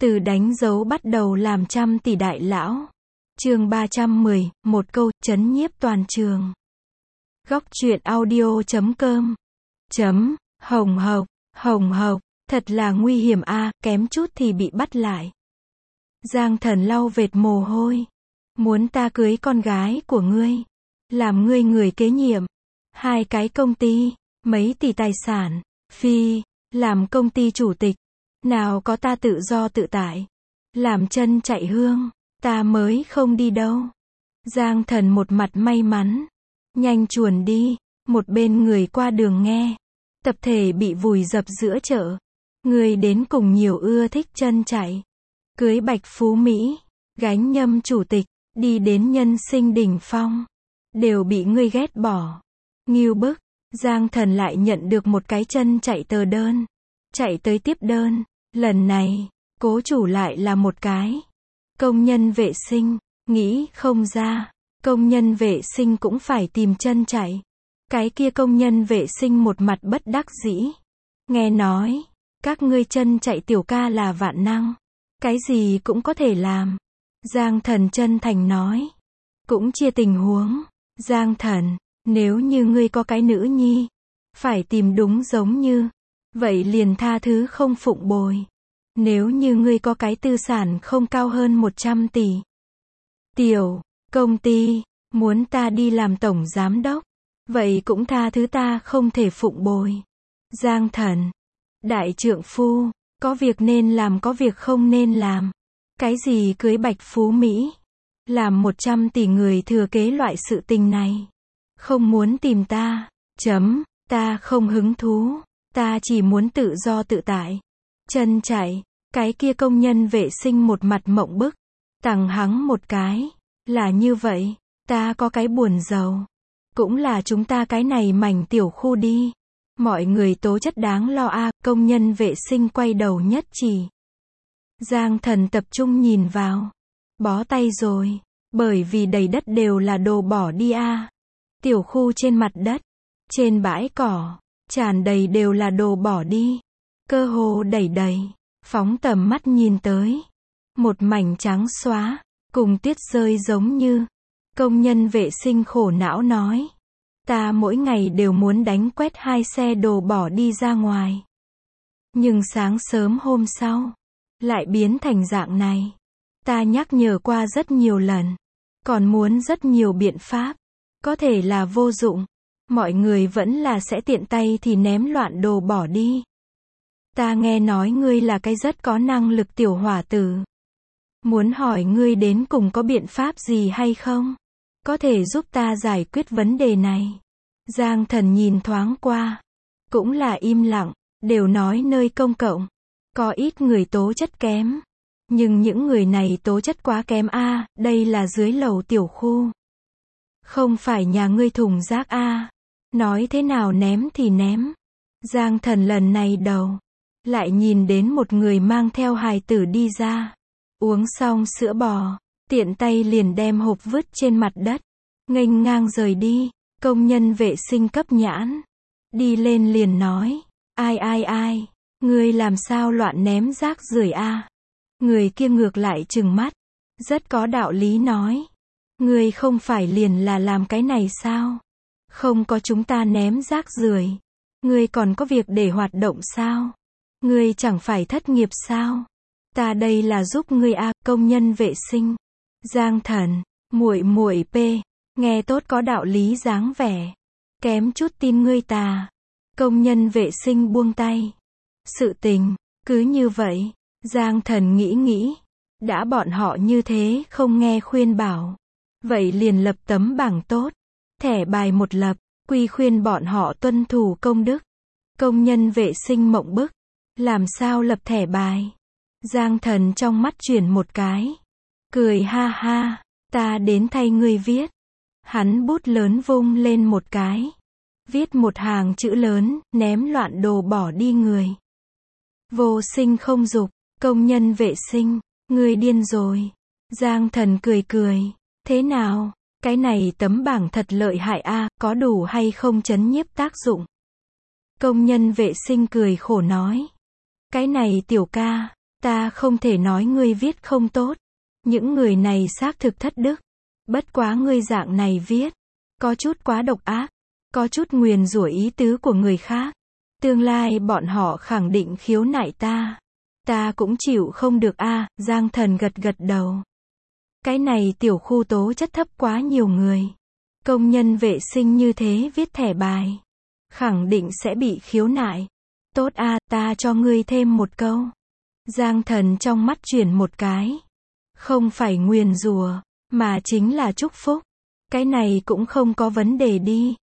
Từ đánh dấu bắt đầu làm trăm tỷ đại lão. Chương 310, một câu chấn nhiếp toàn trường. Góc truyện audio.com. Hồng hộc, thật là nguy hiểm a, kém chút thì bị bắt lại. Giang Thần lau vệt mồ hôi. Muốn ta cưới con gái của ngươi, làm ngươi người kế nhiệm, 2 cái công ty, mấy tỷ tài sản, phi, làm công ty chủ tịch, nào có ta tự do tự tại, làm chân chạy hương, ta mới không đi đâu. Giang Thần một mặt may mắn, nhanh chuồn đi, một bên người qua đường nghe, tập thể bị vùi dập giữa chợ. Người đến cùng nhiều ưa thích chân chạy, cưới Bạch Phú Mỹ, gánh nhâm chủ tịch, đi đến nhân sinh đỉnh phong, đều bị ngươi ghét bỏ. Ngưu bức. Giang Thần lại nhận được một cái chân chạy tờ đơn, chạy tới tiếp đơn. Lần này, cố chủ lại là một cái công nhân vệ sinh. Nghĩ không ra, công nhân vệ sinh cũng phải tìm chân chạy. Cái kia công nhân vệ sinh một mặt bất đắc dĩ. Nghe nói, các ngươi chân chạy tiểu ca là vạn năng, cái gì cũng có thể làm. Giang Thần chân thành nói. Cũng chia tình huống. Giang Thần, nếu như ngươi có cái nữ nhi, phải tìm đúng giống như, vậy liền tha thứ không phụng bồi. Nếu như ngươi có cái tư sản không cao hơn 100 tỷ. Tiểu, công ty, muốn ta đi làm tổng giám đốc, vậy cũng tha thứ ta không thể phụng bồi. Giang Thần, đại trượng phu, có việc nên làm có việc không nên làm. Cái gì cưới Bạch Phú Mỹ, làm 100 tỷ người thừa kế loại sự tình này. Không muốn tìm ta, ta không hứng thú, ta chỉ muốn tự do tự tại. Chân chạy, cái kia công nhân vệ sinh một mặt mộng bức, tằng hắng một cái, là như vậy, ta có cái buồn giàu. Cũng là chúng ta cái này mảnh tiểu khu đi. Mọi người tố chất đáng lo a, công nhân vệ sinh quay đầu nhất chỉ. Giang Thần tập trung nhìn vào. Bó tay rồi, bởi vì đầy đất đều là đồ bỏ đi a. Tiểu khu trên mặt đất, trên bãi cỏ, tràn đầy đều là đồ bỏ đi. Cơ hồ đầy đầy, phóng tầm mắt nhìn tới. Một mảnh trắng xóa, cùng tuyết rơi giống như. Công nhân vệ sinh khổ não nói. Ta mỗi ngày đều muốn đánh quét 2 xe đồ bỏ đi ra ngoài. Nhưng sáng sớm hôm sau, lại biến thành dạng này. Ta nhắc nhở qua rất nhiều lần, còn muốn rất nhiều biện pháp, có thể là vô dụng. Mọi người vẫn là sẽ tiện tay thì ném loạn đồ bỏ đi. Ta nghe nói ngươi là cái rất có năng lực tiểu hỏa tử. Muốn hỏi ngươi đến cùng có biện pháp gì hay không? Có thể giúp ta giải quyết vấn đề này. Giang Thần nhìn thoáng qua, cũng là im lặng, đều nói nơi công cộng, có ít người tố chất kém. Nhưng những người này tố chất quá kém a, đây là dưới lầu tiểu khu. Không phải nhà ngươi thùng rác a. Nói thế nào ném thì ném. Giang Thần lần này đầu, lại nhìn đến một người mang theo hài tử đi ra. Uống xong sữa bò, tiện tay liền đem hộp vứt trên mặt đất. Nghênh ngang rời đi. Công nhân vệ sinh cấp nhãn. Đi lên liền nói. Ai, ngươi làm sao loạn ném rác rưởi a? Người kia ngược lại trừng mắt. Rất có đạo lý nói. Ngươi không phải liền là làm cái này sao? Không có chúng ta ném rác rưởi, ngươi còn có việc để hoạt động sao? Ngươi chẳng phải thất nghiệp sao? Ta đây là giúp ngươi a, công nhân vệ sinh. Giang Thần, muội p, nghe tốt có đạo lý dáng vẻ. Kém chút tin ngươi tà. Công nhân vệ sinh buông tay. Sự tình, cứ như vậy. Giang Thần nghĩ. Đã bọn họ như thế không nghe khuyên bảo. Vậy liền lập tấm bảng tốt. Thẻ bài một lập, quy khuyên bọn họ tuân thủ công đức. Công nhân vệ sinh mộng bức. Làm sao lập thẻ bài? Giang Thần trong mắt chuyển một cái. Cười ha ha, ta đến thay ngươi viết. Hắn bút lớn vung lên một cái. Viết một hàng chữ lớn, ném loạn đồ bỏ đi người. Vô sinh không dục, công nhân vệ sinh, ngươi điên rồi. Giang Thần cười. Thế nào? Cái này tấm bảng thật lợi hại a, có đủ hay không trấn nhiếp tác dụng? Công nhân vệ sinh cười khổ nói. Cái này tiểu ca, Ta không thể nói ngươi viết không tốt. Những người này xác thực thất đức. Bất quá ngươi dạng này viết. Có chút quá độc ác. Có chút nguyền rủa ý tứ của người khác. Tương lai bọn họ khẳng định khiếu nại ta. Ta cũng chịu không được a. Giang Thần gật gật đầu. Cái này tiểu khu tố chất thấp quá nhiều người. Công nhân vệ sinh như thế viết thẻ bài. Khẳng định sẽ bị khiếu nại. Tốt a, ta cho ngươi thêm một câu. Giang Thần trong mắt chuyển một cái. Không phải nguyền rủa, mà chính là chúc phúc. Cái này cũng không có vấn đề đi.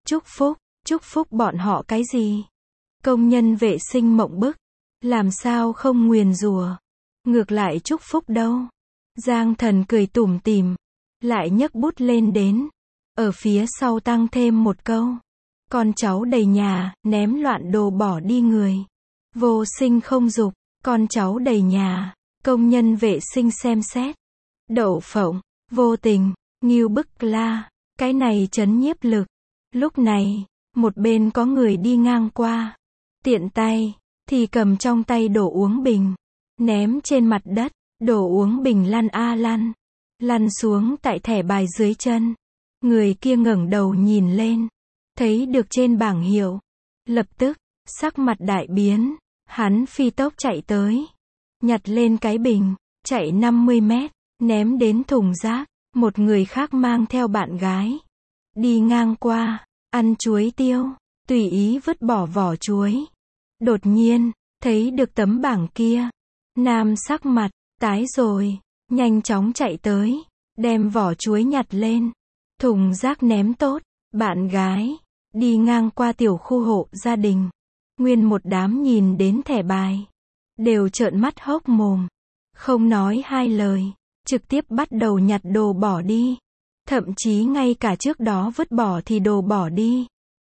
Chúc phúc bọn họ cái gì? Công nhân vệ sinh mộng bức. Làm sao không nguyền rủa? Ngược lại chúc phúc đâu? Giang Thần cười tủm tỉm. Lại nhấc bút lên đến. Ở phía sau tăng thêm một câu. Con cháu đầy nhà, ném loạn đồ bỏ đi người. Vô sinh không dục, con cháu đầy nhà. Công nhân vệ sinh xem xét. Đậu phộng, vô tình, ngưu bức la. Cái này chấn nhiếp lực. Lúc này, một bên có người đi ngang qua. Tiện tay, thì cầm trong tay đồ uống bình. Ném trên mặt đất, đồ uống bình lăn a lăn. Lăn xuống tại thẻ bài dưới chân. Người kia ngẩng đầu nhìn lên. Thấy được trên bảng hiệu. Lập tức, sắc mặt đại biến. Hắn phi tốc chạy tới. Nhặt lên cái bình. Chạy 50 mét. Ném đến thùng rác. Một người khác mang theo bạn gái. Đi ngang qua. Ăn chuối tiêu. Tùy ý vứt bỏ vỏ chuối. Đột nhiên, thấy được tấm bảng kia. Nam sắc mặt, tái rồi. Nhanh chóng chạy tới. Đem vỏ chuối nhặt lên. Thùng rác ném tốt. Bạn gái. Đi ngang qua tiểu khu hộ gia đình. Nguyên một đám nhìn đến thẻ bài. Đều trợn mắt hốc mồm. Không nói hai lời. Trực tiếp bắt đầu nhặt đồ bỏ đi. Thậm chí ngay cả trước đó vứt bỏ thì đồ bỏ đi.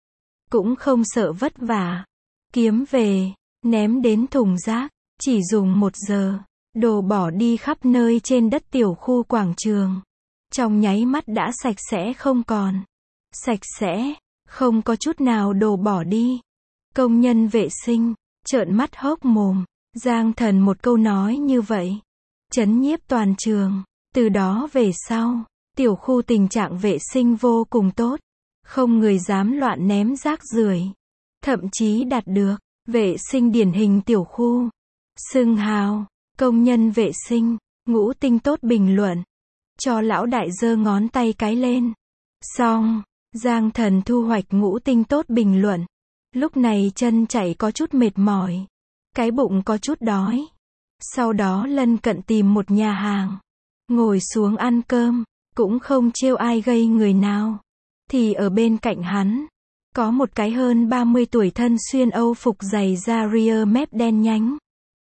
Cũng không sợ vất vả. Kiếm về. Ném đến thùng rác. Chỉ dùng 1 giờ. Đồ bỏ đi khắp nơi trên đất tiểu khu quảng trường. Trong nháy mắt đã sạch sẽ không còn. Sạch sẽ. Không có chút nào đồ bỏ đi. Công nhân vệ sinh. Trợn mắt hốc mồm. Giang Thần một câu nói như vậy. Chấn nhiếp toàn trường. Từ đó về sau. Tiểu khu tình trạng vệ sinh vô cùng tốt. Không người dám loạn ném rác rưởi. Thậm chí đạt được. Vệ sinh điển hình tiểu khu. Xưng hào. Công nhân vệ sinh. Ngũ tinh tốt bình luận. Cho lão đại giơ ngón tay cái lên. Xong. Giang Thần thu hoạch ngũ tinh tốt bình luận. Lúc này chân chạy có chút mệt mỏi. Cái bụng có chút đói. Sau đó lân cận tìm một nhà hàng. Ngồi xuống ăn cơm. Cũng không trêu ai gây người nào. Thì ở bên cạnh hắn. Có một cái hơn 30 tuổi thân xuyên Âu phục giày da rear mép đen nhánh.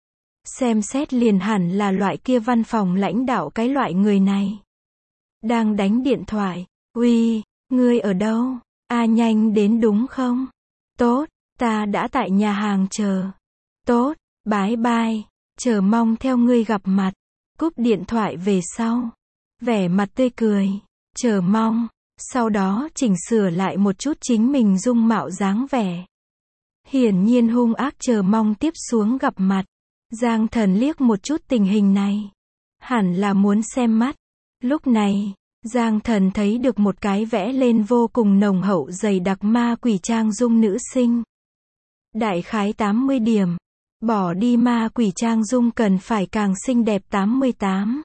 Xem xét liền hẳn là loại kia văn phòng lãnh đạo cái loại người này. Đang đánh điện thoại. Uy, ngươi ở đâu? Nhanh đến đúng không? Tốt, ta đã tại nhà hàng chờ. Tốt, bye bye. Chờ mong theo ngươi gặp mặt. Cúp điện thoại về sau. Vẻ mặt tươi cười. Chờ mong. Sau đó chỉnh sửa lại một chút chính mình dung mạo dáng vẻ. Hiển nhiên hung ác chờ mong tiếp xuống gặp mặt. Giang Thần liếc một chút tình hình này. Hẳn là muốn xem mắt. Lúc này, Giang Thần thấy được một cái vẽ lên vô cùng nồng hậu dày đặc ma quỷ trang dung nữ sinh. Đại khái 80 điểm. Bỏ đi ma quỷ trang dung cần phải càng xinh đẹp 88.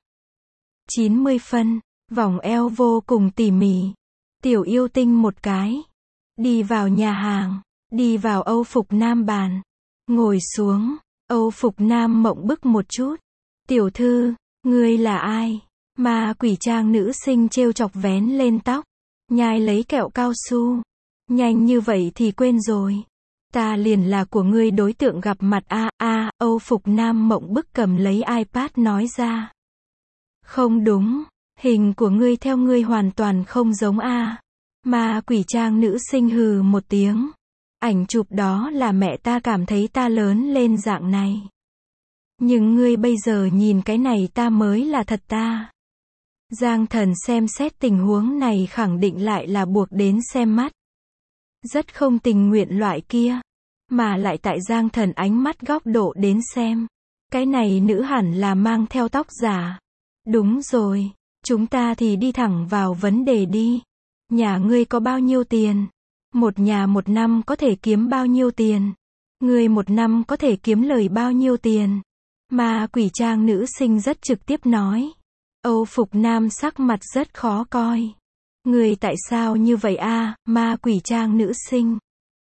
90 phân. Vòng eo vô cùng tỉ mỉ. Tiểu yêu tinh một cái. Đi vào nhà hàng. Đi vào Âu phục nam bàn. Ngồi xuống. Âu phục nam mộng bức một chút. Tiểu thư, ngươi là ai? Ma quỷ trang nữ sinh trêu chọc vén lên tóc. Nhai lấy kẹo cao su. Nhanh như vậy thì quên rồi. Ta liền là của ngươi đối tượng gặp mặt Âu phục nam mộng bức cầm lấy iPad nói ra. Không đúng. Hình của ngươi theo ngươi hoàn toàn không giống Ma quỷ trang nữ sinh hừ một tiếng. Ảnh chụp đó là mẹ ta cảm thấy ta lớn lên dạng này. Nhưng ngươi bây giờ nhìn cái này ta mới là thật ta. Giang Thần xem xét tình huống này khẳng định lại là buộc đến xem mắt. Rất không tình nguyện loại kia. Mà lại tại Giang Thần ánh mắt góc độ đến xem. Cái này nữ hẳn là mang theo tóc giả. Đúng rồi, chúng ta thì đi thẳng vào vấn đề đi. Nhà ngươi có bao nhiêu tiền? Một nhà một năm có thể kiếm bao nhiêu tiền? Ngươi một năm có thể kiếm lời bao nhiêu tiền? Ma quỷ trang nữ sinh rất trực tiếp nói. Âu phục nam sắc mặt rất khó coi. Ngươi tại sao như vậy a? Ma quỷ trang nữ sinh.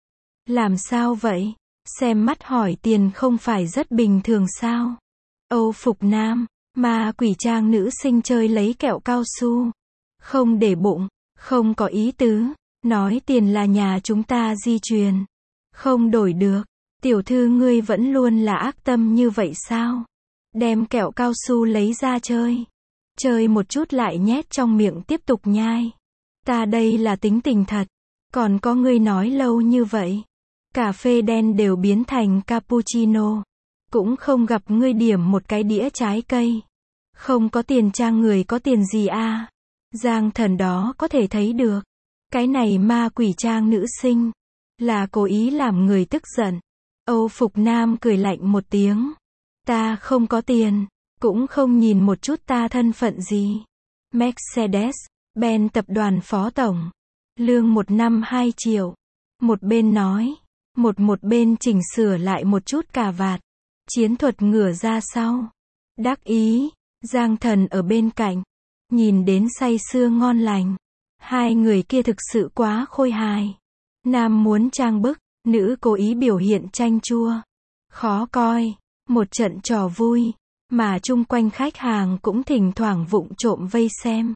Làm sao vậy? Xem mắt hỏi tiền không phải rất bình thường sao? Âu phục nam, ma quỷ trang nữ sinh chơi lấy kẹo cao su. Không để bụng, không có ý tứ, nói tiền là nhà chúng ta di truyền. Không đổi được, tiểu thư ngươi vẫn luôn là ác tâm như vậy sao? Đem kẹo cao su lấy ra chơi. Chơi một chút lại nhét trong miệng tiếp tục nhai. Ta đây là tính tình thật. Còn có ngươi nói lâu như vậy. Cà phê đen đều biến thành cappuccino. Cũng không gặp ngươi điểm một cái đĩa trái cây. Không có tiền trang người có tiền gì a? Giang Thần đó có thể thấy được. Cái này ma quỷ trang nữ sinh. Là cố ý làm người tức giận. Âu phục nam cười lạnh một tiếng. Ta không có tiền. Cũng không nhìn một chút ta thân phận gì. Mercedes, Benz tập đoàn phó tổng. Lương một năm 2 triệu. Một bên nói. Một bên chỉnh sửa lại một chút cà vạt. Chiến thuật ngửa ra sau. Đắc ý. Giang Thần ở bên cạnh. Nhìn đến say sưa ngon lành. Hai người kia thực sự quá khôi hài. Nam muốn trang bức. Nữ cố ý biểu hiện chanh chua. Khó coi. Một trận trò vui. Mà chung quanh khách hàng cũng thỉnh thoảng vụng trộm vây xem.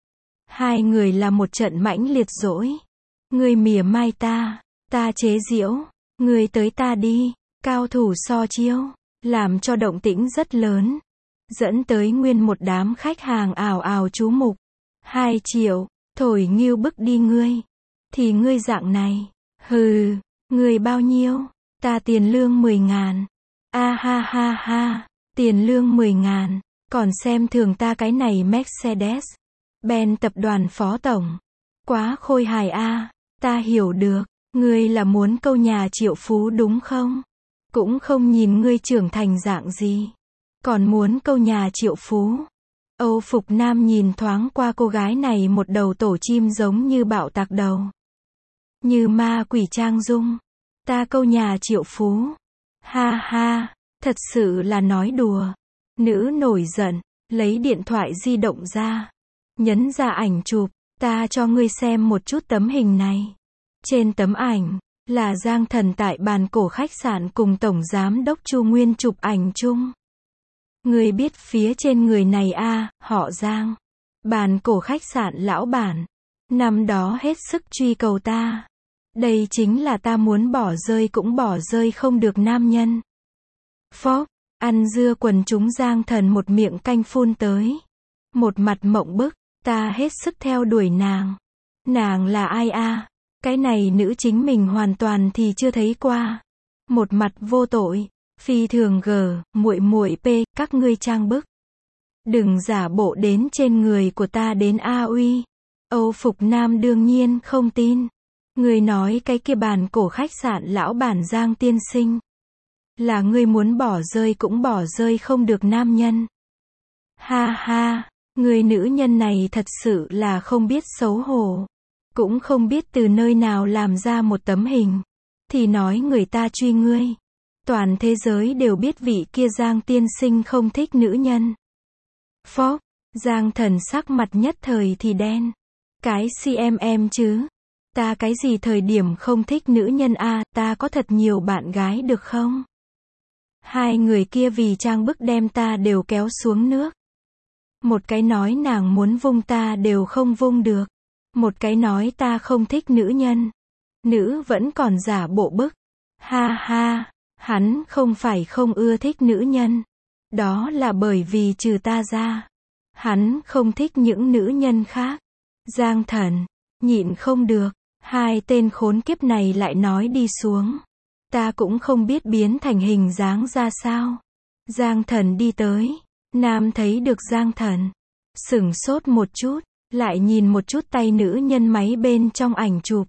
Hai người là một trận mãnh liệt dỗi. Ngươi mỉa mai ta. Ta chế giễu. Ngươi tới ta đi. Cao thủ so chiêu. Làm cho động tĩnh rất lớn. Dẫn tới nguyên một đám khách hàng ào ào chú mục. 2 triệu. Thổi nghiêu bức đi ngươi. Thì ngươi dạng này. Hừ. Ngươi bao nhiêu? Ta tiền lương 10.000. A ha ha ha. Tiền lương 10.000. Còn xem thường ta cái này Mercedes. Benz tập đoàn phó tổng. Quá khôi hài a. Ta hiểu được. Ngươi là muốn câu nhà triệu phú đúng không? Cũng không nhìn ngươi trưởng thành dạng gì. Còn muốn câu nhà triệu phú. Âu phục nam nhìn thoáng qua cô gái này một đầu tổ chim giống như bạo tạc đầu. Như ma quỷ trang dung. Ta câu nhà triệu phú. Ha ha, thật sự là nói đùa. Nữ nổi giận, lấy điện thoại di động ra. Nhấn ra ảnh chụp, ta cho ngươi xem một chút tấm hình này. Trên tấm ảnh, là Giang Thần tại bàn cổ khách sạn cùng Tổng Giám đốc Chu Nguyên chụp ảnh chung. Ngươi biết phía trên người này a, họ Giang. Bàn cổ khách sạn lão bản. Năm đó hết sức truy cầu ta. Đây chính là ta muốn bỏ rơi cũng bỏ rơi không được nam nhân. Phốc, ăn dưa quần chúng Giang Thần một miệng canh phun tới. Một mặt mộng bức, ta hết sức theo đuổi nàng. Nàng là ai a? Cái này nữ chính mình hoàn toàn thì chưa thấy qua. Một mặt vô tội, phi thường muội muội p, các ngươi trang bức. Đừng giả bộ đến trên người của ta đến a uy. Âu phục nam đương nhiên không tin. Ngươi nói cái kia bàn cổ khách sạn lão bản Giang tiên sinh. Là ngươi muốn bỏ rơi cũng bỏ rơi không được nam nhân. Ha ha, người nữ nhân này thật sự là không biết xấu hổ. Cũng không biết từ nơi nào làm ra một tấm hình. Thì nói người ta truy ngươi. Toàn thế giới đều biết vị kia Giang tiên sinh không thích nữ nhân. Phốc, Giang Thần sắc mặt nhất thời thì đen. Cái CMM chứ. Ta cái gì thời điểm không thích nữ nhân a, ta có thật nhiều bạn gái được không? Hai người kia vì trang bức đem ta đều kéo xuống nước. Một cái nói nàng muốn vung ta đều không vung được. Một cái nói ta không thích nữ nhân. Nữ vẫn còn giả bộ bức. Ha ha, hắn không phải không ưa thích nữ nhân. Đó là bởi vì trừ ta ra. Hắn không thích những nữ nhân khác. Giang Thần, nhịn không được. Hai tên khốn kiếp này lại nói đi xuống. Ta cũng không biết biến thành hình dáng ra sao. Giang Thần đi tới. Nam thấy được Giang Thần. Sửng sốt một chút. Lại nhìn một chút tay nữ nhân máy bên trong ảnh chụp.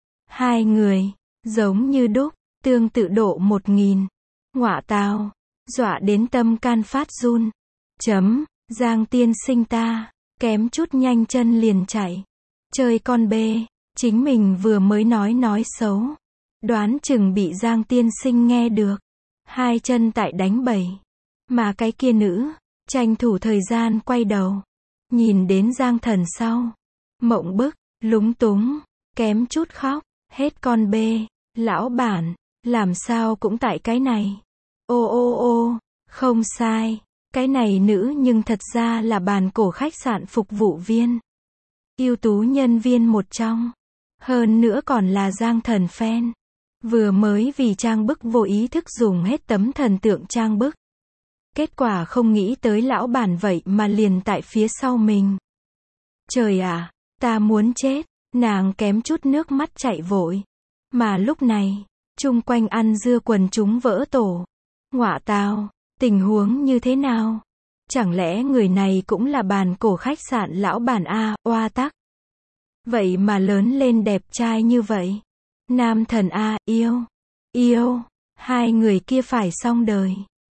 Hai người, giống như đúc, tương tự độ 1000. Ngọa tào, dọa đến tâm can phát run. Giang tiên sinh ta, kém chút nhanh chân liền chạy. Chơi con bê, chính mình vừa mới nói xấu. Đoán chừng bị Giang tiên sinh nghe được. Hai chân tại đánh bẩy. Mà cái kia nữ, tranh thủ thời gian quay đầu. Nhìn đến Giang Thần sau. Mộng bức, lúng túng, kém chút khóc. Hết con bê, lão bản, làm sao cũng tại cái này. Ô, không sai. Cái này nữ nhưng thật ra là bàn cổ khách sạn phục vụ viên. Ưu tú nhân viên một trong. Hơn nữa còn là Giang Thần fan. Vừa mới vì trang bức vô ý thức dùng hết tấm thần tượng trang bức. Kết quả không nghĩ tới lão bản vậy mà liền tại phía sau mình. Trời ạ, ta muốn chết. Nàng kém chút nước mắt chạy vội. Mà lúc này, chung quanh ăn dưa quần chúng vỡ tổ. Ngọa tào, tình huống như thế nào? Chẳng lẽ người này cũng là bàn cổ khách sạn lão bản A, oa tắc. Vậy mà lớn lên đẹp trai như vậy. Nam thần A, yêu, hai người kia phải xong đời.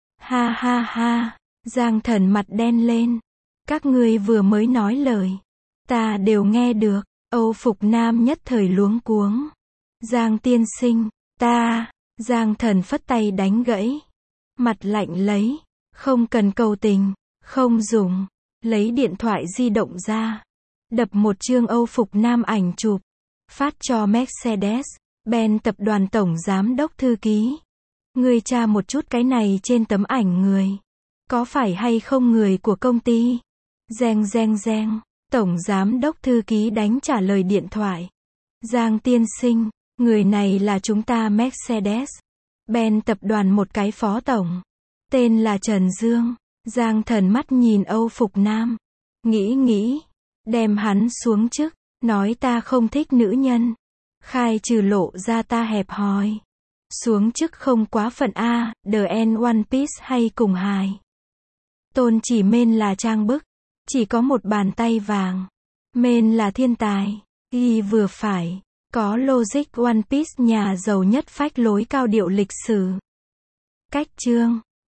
Ha, Giang Thần mặt đen lên. Các ngươi vừa mới nói lời. Ta đều nghe được. Âu Phục Nam nhất thời luống cuống. Giang tiên sinh, Giang Thần phất tay đánh gãy. Mặt lạnh lấy. Không cần cầu tình, không dùng. Lấy điện thoại di động ra. Đập một chương Âu Phục Nam ảnh chụp. Phát cho Mercedes-Benz tập đoàn tổng giám đốc thư ký. Ngươi tra một chút cái này trên tấm ảnh người. Có phải hay không người của công ty? Reng. Tổng giám đốc thư ký đánh trả lời điện thoại. Giang tiên sinh, người này là chúng ta Mercedes-Benz tập đoàn một cái phó tổng. Tên là Trần Dương. Giang Thần mắt nhìn Âu Phục Nam. Nghĩ. Đem hắn xuống chức. Nói ta không thích nữ nhân. Khai trừ lộ ra ta hẹp hòi. Xuống chức không quá phận A, The End One Piece hay cùng hài. Tôn chỉ men là trang bức. Chỉ có một bàn tay vàng. Men là thiên tài. Y vừa phải. Có logic One Piece nhà giàu nhất phách lối cao điệu lịch sử. Cách chương.